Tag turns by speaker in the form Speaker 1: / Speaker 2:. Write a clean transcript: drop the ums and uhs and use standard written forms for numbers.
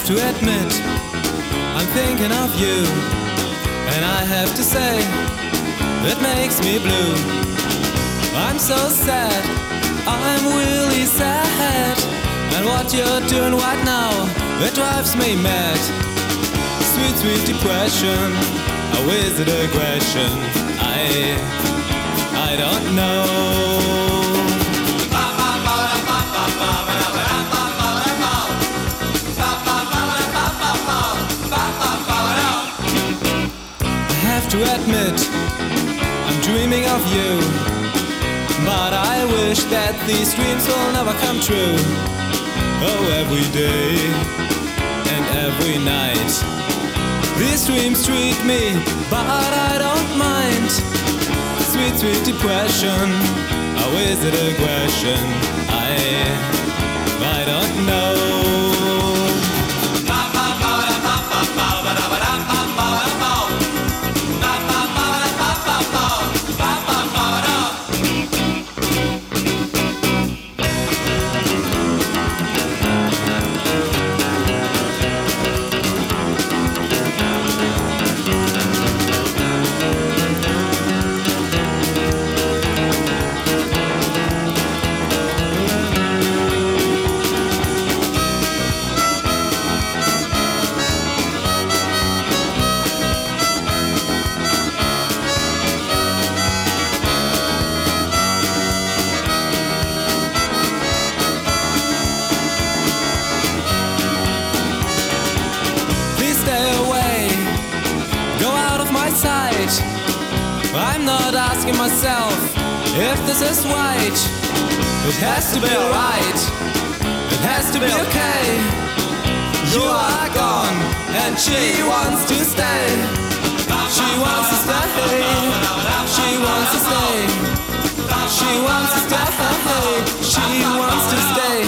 Speaker 1: to admit I'm thinking of you, and I have to say it makes me blue. I'm so sad, I'm really sad, and what you're doing right now, it drives me mad. Sweet, sweet depression, a wizard aggression, I don't know. To admit I'm dreaming of you, but I wish that these dreams will never come true. Oh, every day and every night these dreams treat me, but I don't mind. Sweet, sweet depression, a wizard aggression, I don't know. I'm not asking myself if this is right. It has to be alright. It has to be okay. You are gone and she wants to stay. She wants to stay. She wants to stay. She wants to stay. She wants to stay.